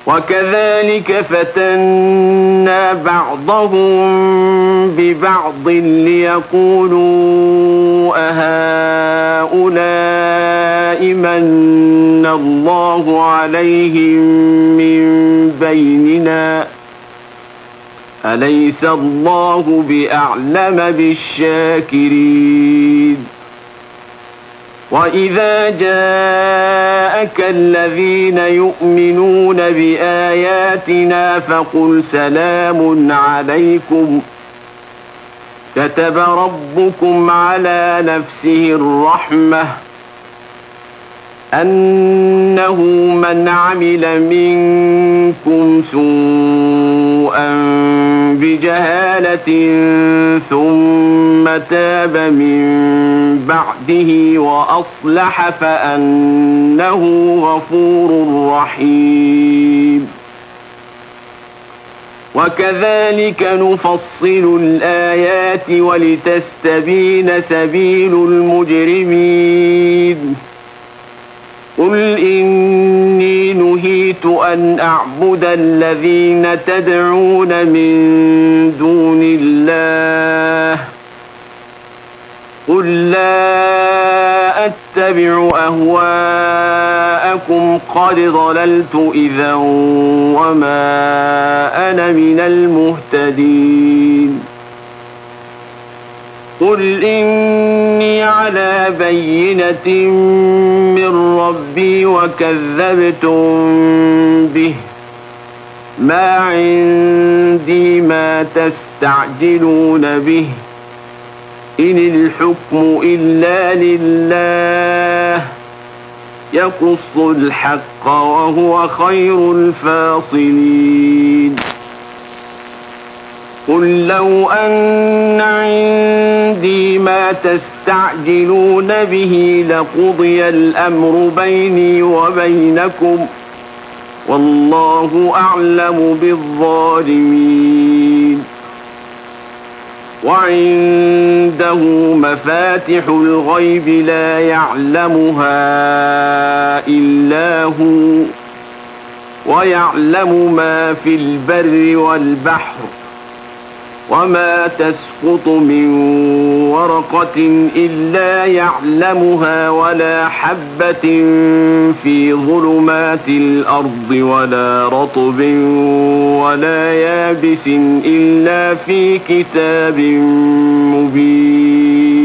وكذلك فتنا بعضهم ببعض ليقولوا أهؤلاء من الله عليهم من بيننا أليس الله بأعلم بالشاكرين وإذا جاءك الذين يؤمنون بآياتنا فقل سلام عليكم كتب ربكم على نفسه الرحمة أنه من عمل منكم سوءا بجهالة ثم تاب من بعده وأصلح فأنه غفور رحيم وكذلك نفصل الآيات ولتستبين سبيل المجرمين قل إني نهيت أن أعبد الذين تدعون من دون الله قل لا أتبع أهواءكم قد ضللت إذا وما أنا من المهتدين قل إني على بينة من ربي وكذبتم به ما عندي ما تستعجلون به إن الحكم إلا لله يقص الحق وهو خير الفاصلين قل لو أن عندي ما تستعجلون به لقضي الأمر بيني وبينكم والله أعلم بالظالمين وعنده مفاتح الغيب لا يعلمها إلا هو ويعلم ما في البر والبحر وما تسقط من ورقة إلا يعلمها ولا حبة في ظلمات الأرض ولا رطب ولا يابس إلا في كتاب مبين